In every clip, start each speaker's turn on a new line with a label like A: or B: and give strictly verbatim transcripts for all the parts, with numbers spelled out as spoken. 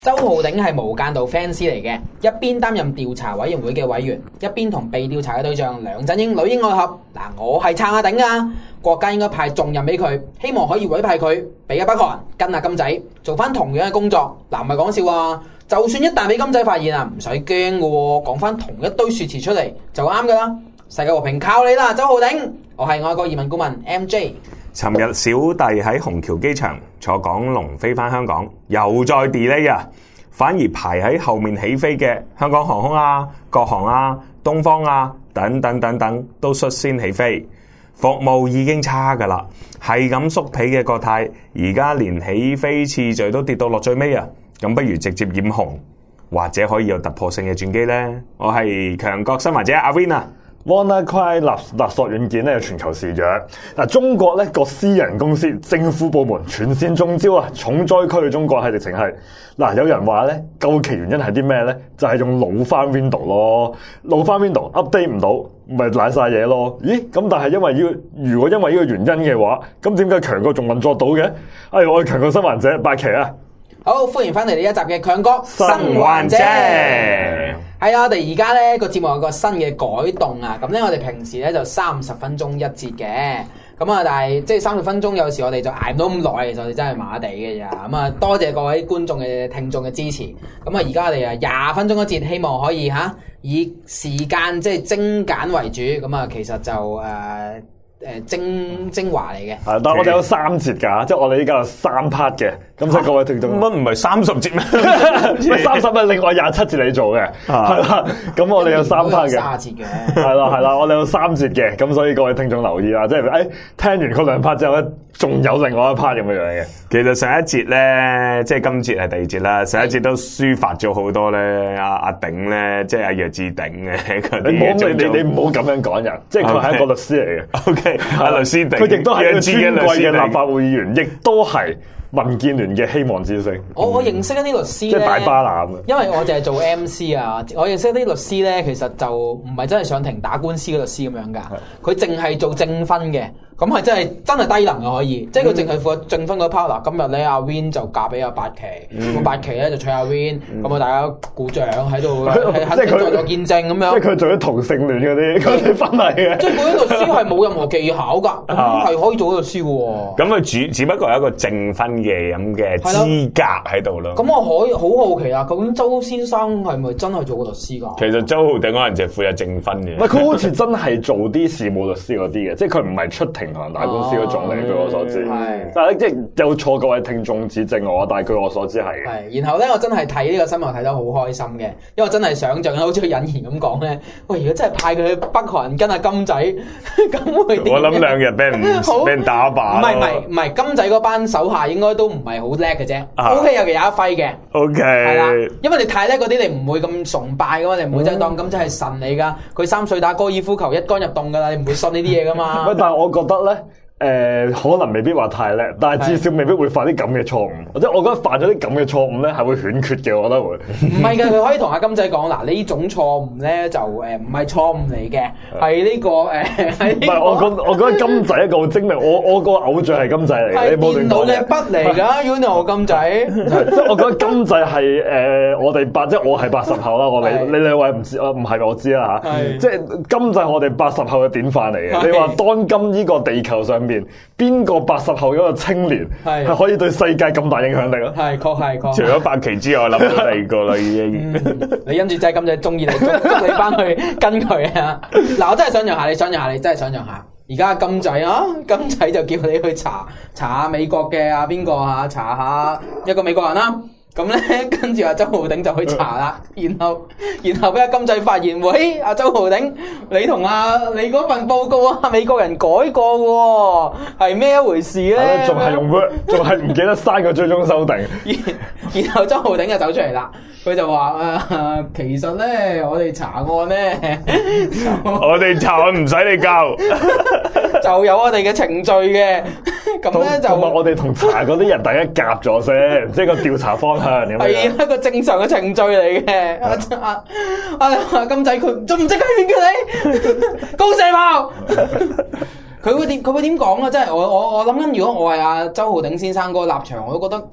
A: 周浩鼎係無間道 fans 嚟嘅，一邊擔任調查委員會嘅委員，一邊同被調查嘅對象梁振英裏應外合。嗱，我係撐阿鼎噶，國家應該派重任俾佢，希望可以委派佢俾阿北韓跟阿金仔做翻同樣嘅工作。嗱，唔係講笑啊！就算一旦俾金仔發現啊，唔使驚嘅，講翻同一堆說辭出嚟就啱噶啦。世界和平靠你啦，周浩鼎！我係外國移民顧問 M J。
B: 尋日小弟喺虹橋機場坐港龍飛返香港，又再 delay 啊！反而排喺後面起飛嘅香港航空啊、國航啊、東方啊等等等等都率先起飛，服務已經差㗎啦，係咁縮皮嘅國泰，而家連起飛次序都跌到落最尾啊！咁不如直接染紅，或者可以有突破性嘅轉機呢？我係強國新華者阿 Win 啊！
C: WannaCry 勒勒索軟件咧有全球肆虐，嗱中國咧個私人公司、政府部門全線中招啊！重災區嘅中國係直情係嗱，有人話咧究其原因係啲咩咧？就係、是、用老翻 Windows 咯，老翻 Windows update 唔到，咪賴晒嘢咯？咦？咁但係因為呢、這個，如果因為呢個原因嘅話，咁點解強國仲運作到嘅？哎，我係強國新患者八旗啊！
A: 好，歡迎翻嚟呢一集嘅強國
B: 新患者。
A: 係啊，我哋而家咧個節目有個新嘅改動啊！咁咧我哋平時咧就三十分鐘一節嘅，咁啊但係即係三十分鐘有時我哋就捱唔到咁耐，其實我哋真係麻麻地嘅咋。咁啊多謝各位觀眾嘅聽眾嘅支持。咁啊而家我哋啊廿分鐘一節，希望可以吓以時間即係精簡為主。咁啊其實就誒。呃誒精精華嚟嘅，
C: 係，但係我哋有三節㗎，即係我哋依家有三 part 嘅，咁所以各位聽眾，
B: 乜唔係三十節咩？
C: 三十係另外廿七節你做嘅，係啦，咁我哋有三 part 嘅，
A: 三節嘅，
C: 係啦係啦，我哋有三節嘅，咁所以各位聽眾留意啦，即係誒聽完嗰兩 part 之後咧，仲有另外一 part 咁樣樣嘅。
B: 其實上一節咧，即係今節係第二節啦，上一節都抒發咗好多咧，阿阿鼎咧，即係阿弱智鼎嘅嗰啲嘢。
C: 你你你唔好咁樣講人，即係佢係一個律師嚟嘅。
B: OK。阿律師定，
C: 佢亦都係一個尊貴嘅立法會議員，亦都係民建聯嘅希望之星。
A: 我我認識一啲律師咧，
C: 即係大巴拿咁。
A: 因為我淨係做 M C 啊，我認識一啲律師咧，其實就唔係真係上庭打官司嘅律師咁樣㗎，佢淨係做證婚嘅。咁係真係真係低能嘅可以，即係佢淨係負責證婚嗰 part。嗱，今日咧阿 Win 就嫁俾阿八旗，咁八旗咧就娶阿 Win，咁啊大家鼓掌喺度，即係佢在作見證咁樣。
C: 即係佢做咗同性戀嗰啲嗰啲婚禮嘅。即係
A: 嗰啲律師係冇任何技巧㗎，咁係可以做律師嘅喎。
B: 咁佢只只不過係一個證婚嘅咁嘅資格喺度咯。
A: 咁我可以好好奇啦，究竟周先生係咪真係做過律師㗎？
B: 其實周浩鼎可能就係負責證婚嘅。
C: 唔係佢好似真係做啲事務律師嗰啲嘅，即係佢唔係出庭同人打官司嗰種嚟，據我所知。係，但係即係有錯，各位聽眾指正我，但係據我所知係嘅。
A: 係，然後咧，我真係睇呢個新聞睇得好開心嘅，因為我真係想像好似佢引言咁講咧，喂，如果真係派佢去北韓跟阿金仔，咁會點？
B: 我諗兩日俾人俾人打靶。
A: 唔係唔係唔係，金仔嗰班手下應該都唔係好叻嘅啫。O K，有其有一揮嘅。O K。係啦，因為你太叻嗰啲，你唔會咁崇拜噶嘛，你唔會真係當金仔係神嚟噶。佢三歲打高爾夫球一桿入洞噶啦，你唔會信呢啲嘢噶嘛。
C: 喂，但係我覺得咧。誒、呃、可能未必話太叻，但係至少未必會犯啲咁嘅錯誤。或者我覺得犯咗啲咁嘅錯誤咧，係會勸決嘅。我覺得會。唔係嘅，佢可以同阿金仔講嗱，呢種錯誤咧就誒唔係錯誤嚟嘅，係呢、呢個誒。唔、呃、係、呢個、我覺我覺得金仔一個好精明，我我個偶像係金仔嚟嘅，你冇亂講。電腦嘅筆嚟㗎，Uno 金仔。即係我覺得金仔係誒、呃、我哋八，即係我係八十後啦。我哋你兩位唔知啊？唔係我知啦嚇。即係金仔，我哋八十後嘅典範嚟嘅。你話當今呢個地球上面邊個八十後嗰個青年係可以對世界咁大影響力啊？係，確係確。除咗八旗之外，我諗到第二個啦已經。你因住真係咁就中意你，捉捉你翻去跟佢啊！嗱，我真係想象下，你想象下，你真係想象下。而家金仔啊，金仔就叫你去查查下美國嘅啊邊個啊，查下一個美國人啦、啊。咁咧，跟住阿周浩鼎就去查啦，然後然後俾阿金仔發現，喂，阿周浩鼎，你同阿你嗰份報告啊，美國人改過嘅，係咩一回事咧？ 仲係用 Word， 仲係唔記得刪個追蹤修訂。
A: 然後周浩鼎就走出嚟啦，佢就話誒、呃，其實咧，我哋查案咧，
B: 我哋查案唔使你教，
A: 就有我哋嘅程序嘅。咁咧就
C: 同埋我哋同查嗰啲人大家夾咗先，即係個調查方向咁樣。
A: 係一個正常嘅程序嚟嘅。阿阿阿金仔佢仲唔識佢點叫你高射炮？佢會點？佢會點講啊？即係我我我諗緊，如果我係阿周浩鼎先生嗰個立場，我都覺得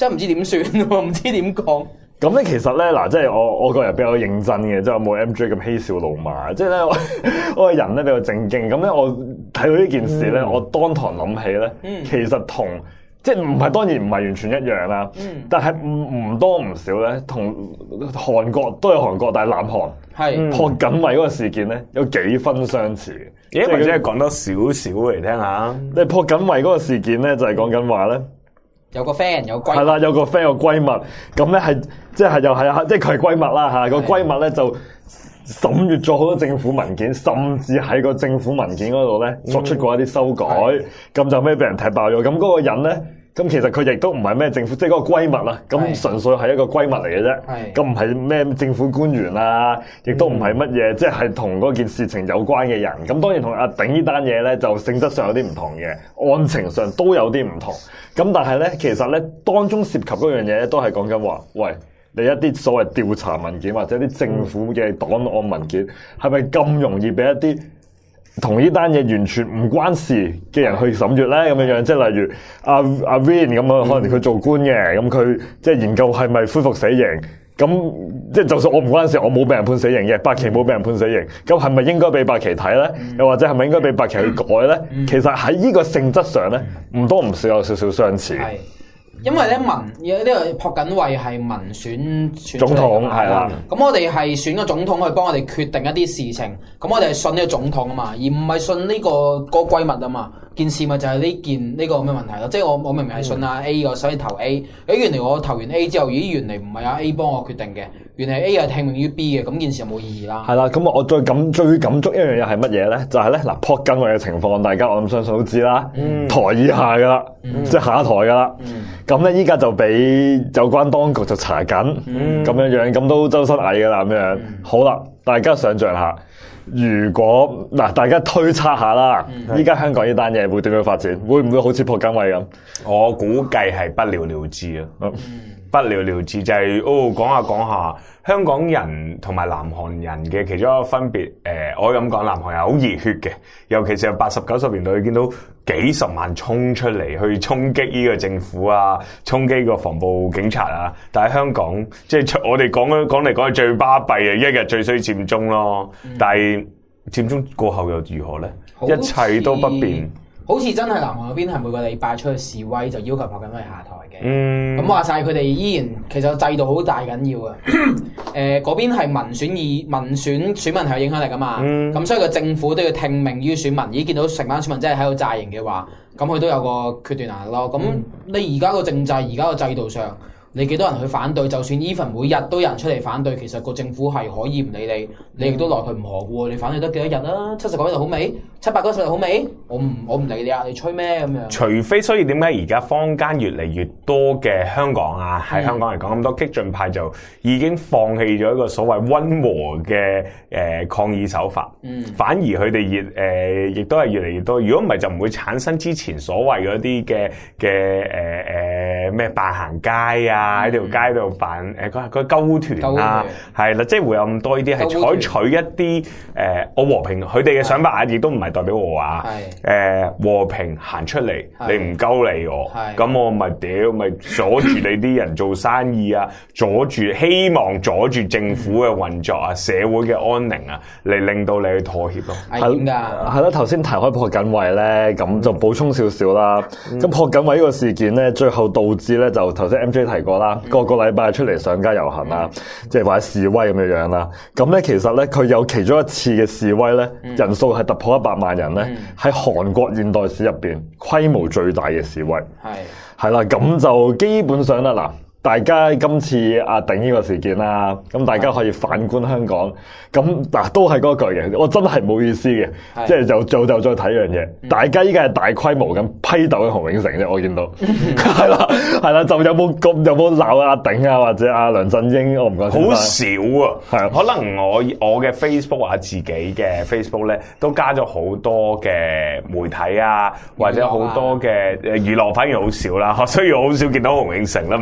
A: 真係唔知點算喎，唔知點講。
C: 咁咧其實咧嗱，即係我我個人比較認真嘅，即係我冇 M J 咁嬉笑怒罵，即係咧我我個人咧比較正經。咁咧我睇到呢件事咧，嗯、我當堂諗起咧，嗯、其實同即係唔係當然唔係完全一樣啦，嗯、但係唔唔多唔少咧，同韓國都係韓國，但係南韓係朴槿惠嗰個事件咧有幾分相似嘅。
B: 咦？或者係講多少少嚟聽下。
C: 你朴槿惠嗰個事件咧就係講緊話咧。
A: 有個 friend 有閨蜜，
C: 係啦，有個 friend 有閨蜜，咁咧係即係又係即係佢係閨蜜啦嚇，個閨蜜咧就審閱咗好多政府文件，甚至喺個政府文件嗰度咧作出過一啲修改，咁、嗯、就咩俾人踢爆咗，咁嗰個人咧。咁其實佢亦都唔係咩政府，即係嗰個閨蜜啦。咁純粹係一個閨蜜嚟嘅啫。咁唔係咩政府官員啊，亦都唔係乜嘢，即係同嗰件事情有關嘅人。咁當然同阿頂呢單嘢咧，就性質上有啲唔同嘅，案情上都有啲唔同。咁但係咧，其實咧當中涉及嗰樣嘢咧，都係講緊話，喂，你一啲所謂調查文件或者啲政府嘅檔案文件，係咪咁容易俾一啲同呢單嘢完全唔關事嘅人去審閱咧？咁樣樣，即係例如阿阿 Vin 咁樣，可能佢做官嘅，咁佢即係研究係咪恢復死刑，咁即係就算我唔關事，我冇俾人判死刑嘅，白旗冇俾人判死刑，咁係咪應該俾白旗睇咧？又或者係咪應該俾白旗去改咧？其實喺呢個性質上咧，唔多唔少有少少相似。
A: 因為咧民呢、這個朴槿惠係民選選
C: 總統係啦，
A: 咁我哋係選個總統去幫我哋決定一啲事情，咁我哋係信呢個總統啊嘛，而唔係信呢、這個、那個閨蜜啊嘛。件事咪就係呢件呢、這個咩問題咯？即係我我明明係信阿 A 個，所以投 A。誒原嚟我投完 A 之後，咦原嚟唔係阿 A 幫我決定嘅，原嚟 A 係聽命於 B 嘅，咁件事就冇意義啦。係
C: 啦，咁我最感最感觸一樣嘢係乜嘢咧？就係咧嗱，朴槿惠嘅情況，大家我諗相信都知啦，嗯、台以下噶啦，嗯、即係下一台噶啦。咁咧依家就俾有關當局就查緊，咁、嗯、樣樣咁都周身蟻噶啦咁樣。嗯、好啦，大家想象下。如果嗱，大家推測下啦，依家、嗯、香港呢單嘢會點樣發展？會唔會好似朴槿惠咁？
B: 我估計係不了了之啊！嗯、不了了之就係、是、哦，講下講下，香港人同埋南韓人嘅其中一個分別。誒、呃，我咁講，南韓人好熱血嘅，尤其是係八十九十年代，見到幾十萬衝出嚟去衝擊呢個政府啊，衝擊個防暴警察啊。但係香港，即係我哋講講嚟講去最巴閉嘅，一日最衰佔中咯。嗯、但係佔中過後又如何咧？像一切都不變。
A: 好似真係南韓嗰邊係每個禮拜出去示威，就要求朴槿惠下台嘅。
B: 嗯，
A: 咁話晒佢哋依然其實制度好大緊要啊。誒、呃，嗰邊係民選議民選選民係有影響力噶嘛。咁、嗯、所以個政府都要聽命於選民。已經見到成班選民真係喺度詐型嘅話，咁佢都有個決斷能力咯。咁你而家個政制，而家個制度上，你幾多人去反對？就算 even 每日都有人出嚟反對，其實個政府係可以唔理你，你亦都奈佢唔何嘅喎。你反對得幾多日啊？七十九日好未？七百九十日好未？我唔我唔理你啊！你吹咩咁樣？
B: 除非，所以點解而家坊間越嚟越多嘅香港啊，喺香港嚟講咁多激進派就已經放棄咗一個所謂溫和嘅誒、呃、抗議手法，嗯，反而佢哋越誒亦都係越嚟越多。如果唔係就唔會產生之前所謂嗰啲嘅嘅誒誒咩扮行街啊，喺條、嗯、街度扮誒嗰嗰鳩團啊，係啦，即係會有咁多呢啲係採取一啲誒我和平，佢哋嘅想法亦都唔係代表我話，誒、呃、和平行出嚟，你唔鳩理我，咁我咪屌咪阻住你啲人做生意啊，阻住希望阻住政府嘅運作啊，社會嘅安寧啊，嚟令到你去妥協咯。
A: 係點㗎？
C: 係咯，頭先提開朴槿惠咧，咁就補充少少啦。咁朴槿惠呢個事件咧，最後導致咧就頭先 M J 提過啦，個個禮拜出嚟上街遊行啊，即係或者示威咁樣樣啦。咁咧其實咧佢有其中一次嘅示威咧，人數係突破一百萬人咧，喺韓國現代史入邊規模最大嘅示威。係係啦，咁就基本上啦嗱。大家今次阿頂呢個事件啦，咁大家可以反觀香港，咁嗱都係嗰句嘅，我真係冇意思嘅，即係就就就再睇樣嘢。嗯、大家依家係大規模咁批鬥緊洪永城啫，我見到係啦係啦，就有冇咁有冇鬧阿頂啊或者阿梁振英？我唔覺得
B: 好少啊，係啊，可能我我嘅 Facebook 啊自己嘅 Facebook 咧都加咗好多嘅媒體啊，或者好多嘅誒娛樂反而好少啦，所以我好少見到洪永城啦，唔似八旗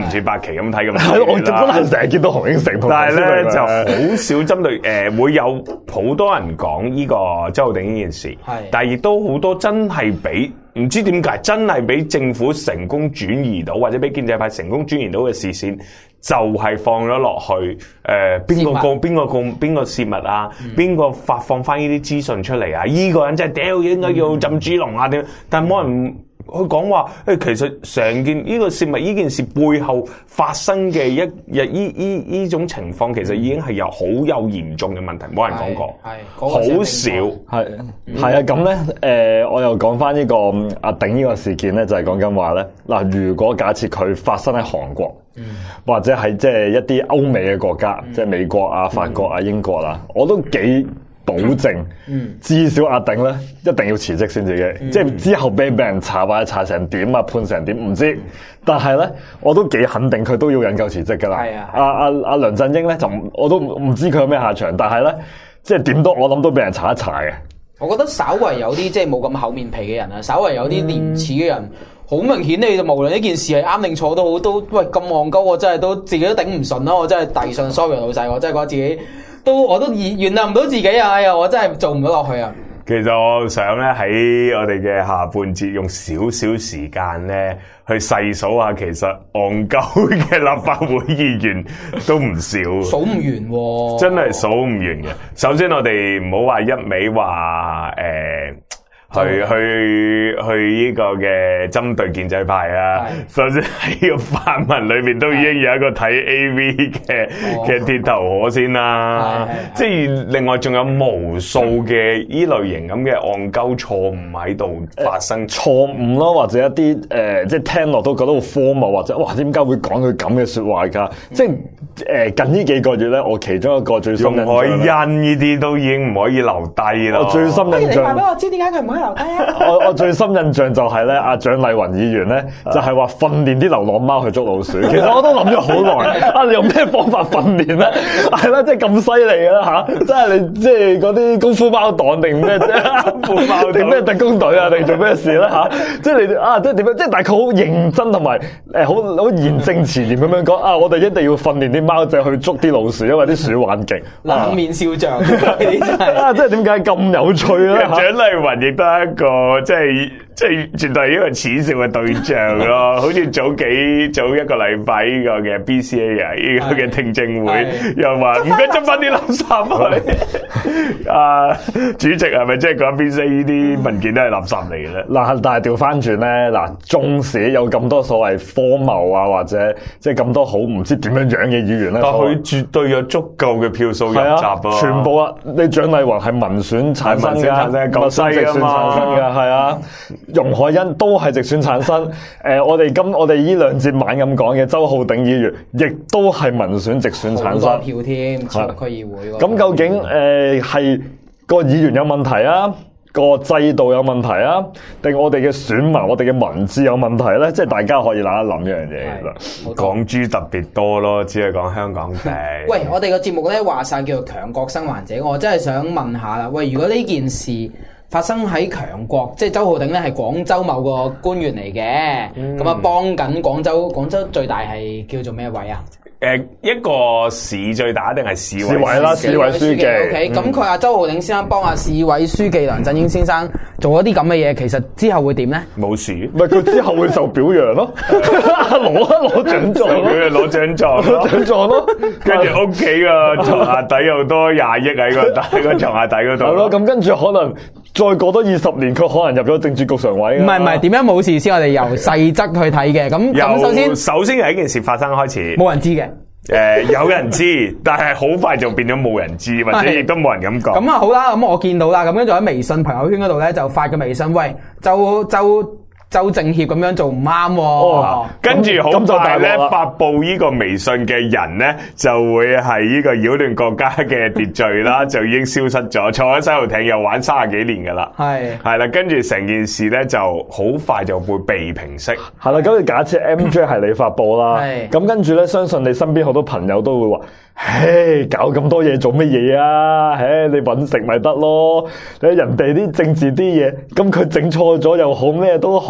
B: 奇咁睇咁。
C: 係，我真係成日見到何英成同。
B: 但係咧就好少針對誒、呃，會有好多人講呢個周浩鼎呢件事，係，但係亦都好多真係俾唔知點解真係俾政府成功轉移到，或者俾建制派成功轉移到嘅視線，就係、是、放咗落去誒邊個告邊個告邊個泄密啊，邊、嗯、個發放翻呢啲資訊出嚟啊？依、這個人真係屌應該要浸豬籠啊點？但係冇人。佢講話誒，其實成件呢個泄密呢件事背後發生嘅一日呢呢呢種情況，其實已經係有好有嚴重嘅問題，冇人講過，係好、那個、少，
C: 係係啊咁咧誒，我又講翻呢個阿鼎呢個事件咧，就係講緊話咧嗱，如果假設佢發生喺韓國，嗯、或者係即係一啲歐美嘅國家，嗯、即係美國啊、法國啊、英國啦、啊，我都幾保證，嗯、至少阿鼎咧一定要辭職先自己，嗯、即係之後俾俾人查或者查成點啊，判成點唔知，但係咧我都幾肯定佢都要引咎辭職噶啦。係啊，阿阿阿梁振英咧就我都唔知佢有咩下場，但係咧即係點都我諗都俾人查一查嘅。
A: 我覺得稍為有啲即係冇咁厚面皮嘅人啊，稍為有啲廉恥嘅人，好、嗯、明顯你就無論呢件事係啱定錯都好，都喂咁戇鳩，我真係都自己都頂唔順啦，我真係遞信 sorry 老細，我真係覺得自己。都我都原原諒唔到自己啊！哎呀，我真係做唔到落去啊！
B: 其實我想咧喺我哋嘅下半節用少少時間咧去細數下，其實戇鳩嘅立法會議員都唔少，
A: 數唔完喎、啊，
B: 真係數唔完嘅。首先我哋唔好話一味話誒。呃去去去呢個嘅針對建制派啊！首先喺個泛民裏面都已經有一個睇 A V 嘅嘅鐵頭河先啦，即係另外仲有無數嘅依類型咁嘅戇鳩錯誤喺度發生，
C: 錯誤咯，或者一啲誒、呃，即係聽落都覺得好荒謬，或者哇點解會講佢咁嘅說話㗎？嗯、即係誒、呃、近呢幾個月咧，我其中一個最深印象，容海恩呢啲都已經唔可以留低啦。我最深印象，
A: 你話俾我知點解佢唔可以留低啊？
C: 我我最深印象就係咧，阿蔣麗芸議員咧就係話訓練啲流浪貓去捉老鼠。其實我都諗咗好耐，啊你用咩方法訓練咧？係啦，即係咁犀利嘅啦吓，即係你即係嗰啲功夫貓黨定咩啫？定咩特工隊啊？定做咩事咧吓？即係你啊，即係點樣？即係大概好認真同埋誒，好好義正詞嚴咁樣講啊！我哋一定要訓練啲貓仔去捉啲老鼠，因為啲鼠玩勁。
A: 冷面笑匠，你真係
C: 啊！即係點解咁有趣咧？
B: 蔣麗芸亦都係一個。即係即係絕對係一個恥笑嘅對象咯，好似早幾早一個禮拜呢個嘅 B C A 啊，呢個嘅聽證會又話唔該執翻啲垃圾去。啊，主席係咪即係講 B C A 呢啲文件都係垃圾嚟嘅咧？
C: 嗱，但係調翻轉咧，嗱，縱使有咁多所謂荒謬啊，或者即係咁多好唔知點樣樣嘅議員咧，
B: 但佢絕對有足夠嘅票數入閘啊！
C: 全部啊，你蔣麗芸係民選產生㗎，
B: 夠西㗎嘛，
C: 係啊。容海恩都係直選產生，誒、呃，我哋今我哋呢兩節晚咁講嘅周浩鼎議員，亦都係民選直選產生，
A: 好多票添，超區議會。
C: 咁究竟誒係個議員有問題啊，個制度有問題啊，定我哋嘅選民、我哋嘅民智有問題咧？即係大家可以諗一諗一樣嘢其實。
B: 港豬特別多咯，只係講香港地。
A: 喂，我哋個節目咧話晒叫做強國生還者，我真係想問下啦。喂，如果呢件事發生喺強國，即係周浩鼎咧係廣州某個官員嚟嘅，咁啊、嗯、幫緊廣州，廣州最大係叫做咩位啊？
B: 誒，一個市最大定係市委
C: 委啦，市委書記。
A: O K，咁佢阿周浩鼎先生幫阿市委書記梁振英先生做咗啲咁嘅嘢，其實之後會點咧？
B: 冇事，
C: 咪佢之後會受表揚咯，攞攞獎狀，
B: 佢攞獎狀，
C: 攞獎狀咯。
B: 跟住屋企個床下底又多廿億喺個底個床下底嗰度。
C: 係咯，咁跟住可能再過多二十年，佢可能入咗政治局常委。
A: 唔係唔係，點樣冇事先？我哋由細則去睇嘅。咁咁首先，
B: 首先係一件事發生開始，
A: 冇人知嘅。
B: 誒、呃，有人知，但係好快就變咗冇人知，或者亦都冇人咁講。
A: 咁啊好啦，咁我見到啦，咁跟住喺微信朋友圈嗰度咧就發個微信，喂，周周周政協咁樣做唔啱喎。
B: 哦，跟住好快咧發布呢個微信嘅人咧就會係呢個擾亂國家嘅秩序啦，就已經消失咗，坐喺西遊艇又玩三十幾年噶啦。係係啦，跟住成件事咧就好快就會被平息。
C: 係啦，咁你假設 M J 係你發布啦，咁跟住咧相信你身邊好多朋友都會話。唉，搞咁多嘢做乜嘢啊？唉，你搵食咪得咯？你人哋啲政治啲嘢，咁佢整錯咗又好，咩都好，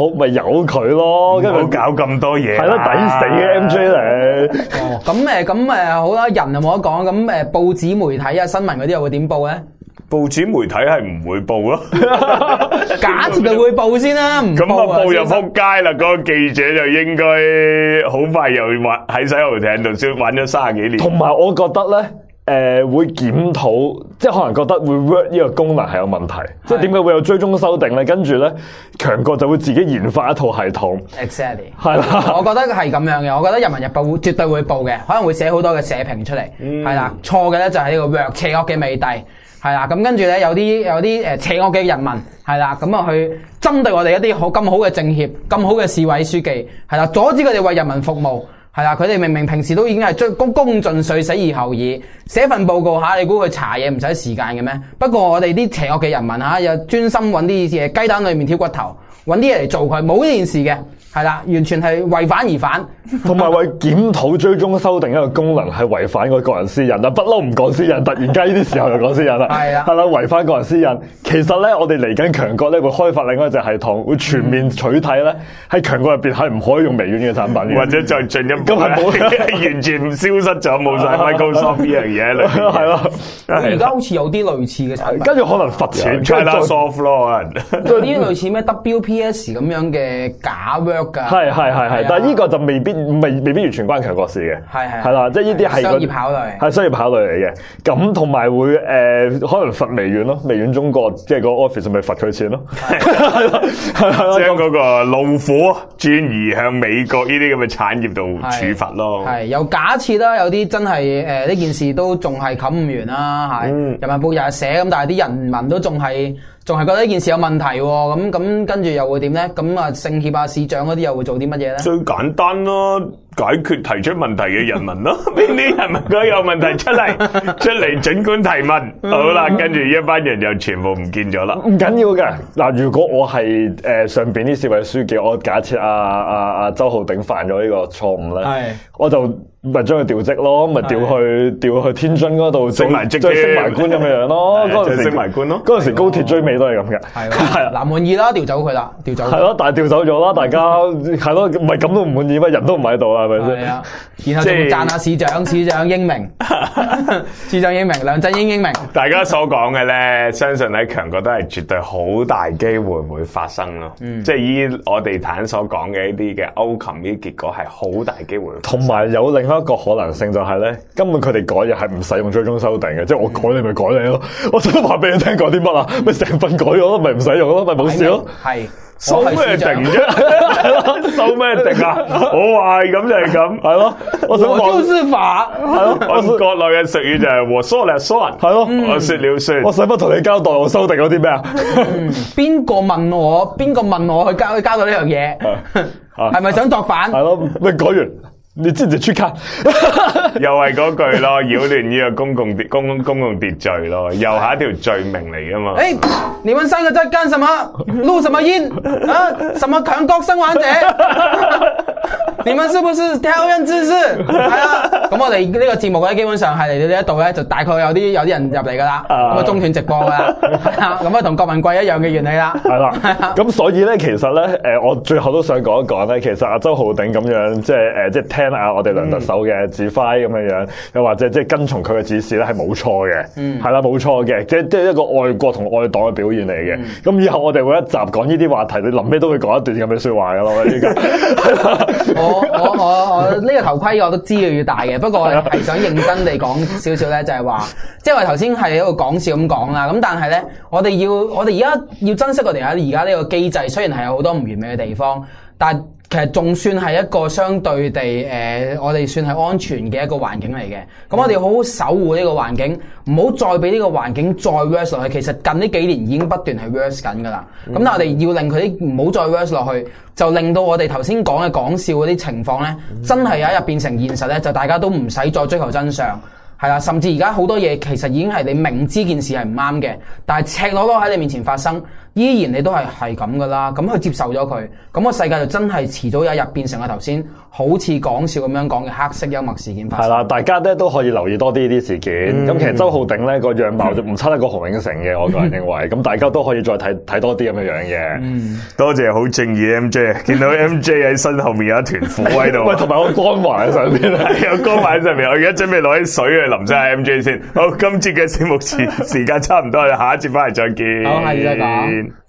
C: 好，咪由佢咯，跟住
B: 搞咁多嘢，
C: 係咯，抵死嘅 M J 嚟。
A: 哦，咁誒，咁誒好啦，人又冇得講，咁誒報紙媒體啊、新聞嗰啲又會點報咧？
B: 報紙媒體係唔會報咯，
A: 假設佢會報先啦，唔
B: 咁
A: 報
B: 啊報就撲街啦！嗰、那個記者就應該好快又玩喺洗頭艇度先玩咗卅幾年。
C: 同埋我覺得咧。誒、呃、會檢討，即係可能覺得會 work 呢個功能係有問題，即係點解會有追蹤修訂咧？跟住咧，強國就會自己研發一套系統。
A: Exactly，
C: 係啦，
A: 我覺得係咁樣嘅。我覺得《人民日報》會絕對會報嘅，可能會寫好多嘅社評出嚟。係啦、嗯，錯嘅咧就係呢個弱邪惡嘅美帝。係啦，咁跟住咧有啲有啲誒邪惡嘅人民係啦，咁啊去針對我哋一啲好咁好嘅政協、咁好嘅市委書記，係啦，阻止佢哋為人民服務。係啦，佢哋明明平時都已經係將公公盡碎，死而後已，寫份報告吓，你估佢查嘢唔使時間嘅咩？不過我哋啲邪惡嘅人民吓，又專心揾啲嘢雞蛋裏面挑骨頭，揾啲嘢嚟做佢，冇呢件事嘅。係啦，完全係為反而反，
C: 同埋為檢討追蹤修訂一個功能係違反個個人私隱啊！不嬲唔講私隱，突然間呢啲時候就講私隱啦。係啊，係啦，違反個人私隱。其實咧，我哋嚟緊強國咧會開發另一隻系統，會全面取締咧喺強國入邊係唔可以用微軟嘅產品，
B: 或者再進一步，
C: 咁係冇
B: 完全消失咗，冇晒 Microsoft 呢樣嘢嚟。
C: 係咯，
A: 而家好似有啲類似嘅產品，
C: 跟住可能罰錢
B: Microsoft 咯，
A: 有啲類似咩 W P S 咁樣嘅假 work 噶。
C: 係係係係，但係呢個就未必未未必完全關強國事嘅。係係係啦，即係呢啲係
A: 商業考慮，
C: 係商業考慮嚟嘅。咁同埋會誒、呃、可能罰微軟咯，微軟中國即係個 office 咪罰佢錢咯。係啦，
B: 將嗰個怒火轉移向美國呢啲咁嘅產業度處罰咯。
A: 係又假設啦，有啲真係誒呢件事都仲係冚唔完啦，係、嗯、人民報日日寫咁，但係啲人民都仲係。仲係覺得呢件事有問題喎，咁咁跟住又會點咧？咁啊，政協啊、市長嗰啲又會做啲乜嘢咧？
B: 最簡單咯，解決提出問題嘅人民咯。邊啲人民佢有問題出嚟，出嚟儘管提問。好啦，跟住一班人又全部唔見咗啦。
C: 唔緊要嘅嗱，如果我係誒、呃、上邊啲市委書記，我假設阿阿阿周浩鼎犯咗呢個錯誤咧，係我就。咪將佢調職咯，咪調去調去天津嗰度升埋職，再升埋官咁樣樣咯。嗰陣時升埋官咯。嗰陣時高鐵追尾都係咁嘅。係係
A: 嗱，滿意啦，調走佢啦，調走。係
C: 咯，但係調走咗啦，大家係咯，唔係咁都唔滿意乜？人都唔喺度啦，係咪先？係啊。
A: 然後仲讚下市長，市長英明，市長英明，梁振英英明。
B: 大家所講嘅咧，相信喺強國都係絕對好大機會會發生咯。嗯。即係依我哋坦所講嘅呢啲嘅歐琴呢啲結果係好大機會。
C: 同埋有另一個可能性就係咧，根本佢哋改嘢係唔使用追蹤修訂嘅，即係我改你咪改你咯。我想話俾你聽講啲乜啊？咪成份改咗咯，咪唔使用咯，咪冇事咯。係
B: 收咩定啫？收咩定啊？我話係咁就係咁，係咯。我想
A: 我就是法，係咯。
B: 我國內嘅俗語就係我說了算，係咯。我說了算。
C: 我使乜同你交代我修訂嗰啲咩啊？
A: 邊個問我？邊個問我去交去交代呢樣嘢？係咪想作反？
C: 係咯，咪改完。你知唔知出卡？
B: 又係嗰句咯，擾亂呢個公共公公公共秩序咯，又係一條罪名嚟噶嘛？
A: 誒，你們三個在幹什麼？錄什麼音？啊，什麼強國生還者？你們是不是挑釁知識？係啦，咁我哋呢個節目咧，基本上係嚟到呢一度咧，就大概有啲有啲人入嚟噶啦，咁啊中斷直播噶啦，係啦，咁啊同郭文貴一樣嘅原理啦，
C: 係啦，咁所以咧，其實咧，誒，我最後都想講一講咧，其實阿周浩鼎咁樣，即係誒，即係聽下我哋梁特首嘅指揮咁樣樣，又或者即係跟從佢嘅指示咧，係冇錯嘅，嗯，係啦，冇錯嘅，即係即係一個愛國同愛黨嘅表現嚟嘅。咁、嗯、以後我哋會一集講呢啲話題，你臨尾都會講一段咁嘅說話噶咯，依家。
A: 我我我我呢個頭盔我都知道要戴嘅，不過我係想認真地講少少咧，就係話，即係我頭先係喺度講笑咁講啦。咁但係咧，我哋要我哋而家要珍惜我哋喺而家呢個機制，雖然係有好多唔完美嘅地方，但係其實仲算係一個相對地誒、呃，我哋算係安全嘅一個環境嚟嘅。咁我哋好好守護呢個環境，唔好再俾呢個環境再 worse 落去。其實近呢幾年已經不斷係 worse 緊噶啦。咁、嗯、但係我哋要令佢啲唔好再 worse 落去，就令到我哋頭先講嘅講笑嗰啲情況咧，真係有一日變成現實咧，就大家都唔使再追求真相。 係啦，甚至而家好多嘢其實已經係你明知件事係唔啱嘅，但係赤裸裸喺你面前發生，依然你都係係咁噶啦，咁去接受咗佢，咁個世界就真係遲早有一日變成我頭先好似講笑咁樣講嘅黑色幽默事件發生。係
C: 啦，大家咧都可以留意多啲呢啲事件。咁、嗯、其實周浩鼎咧個樣貌就唔差得過洪永城嘅，我個人認為。咁大家都可以再睇睇多啲咁樣樣嘅。嗯，
B: 多謝好正義 M J， 見到 M J 喺身後面有一團火喺度。
C: 喂，同埋我光環喺上邊咧，
B: 有光環喺上面。我而家準備攞啲水去淋晒 M J 先。好，今次嘅節目時時間差唔多啦，下一節翻嚟再見。
A: 好，下次再講。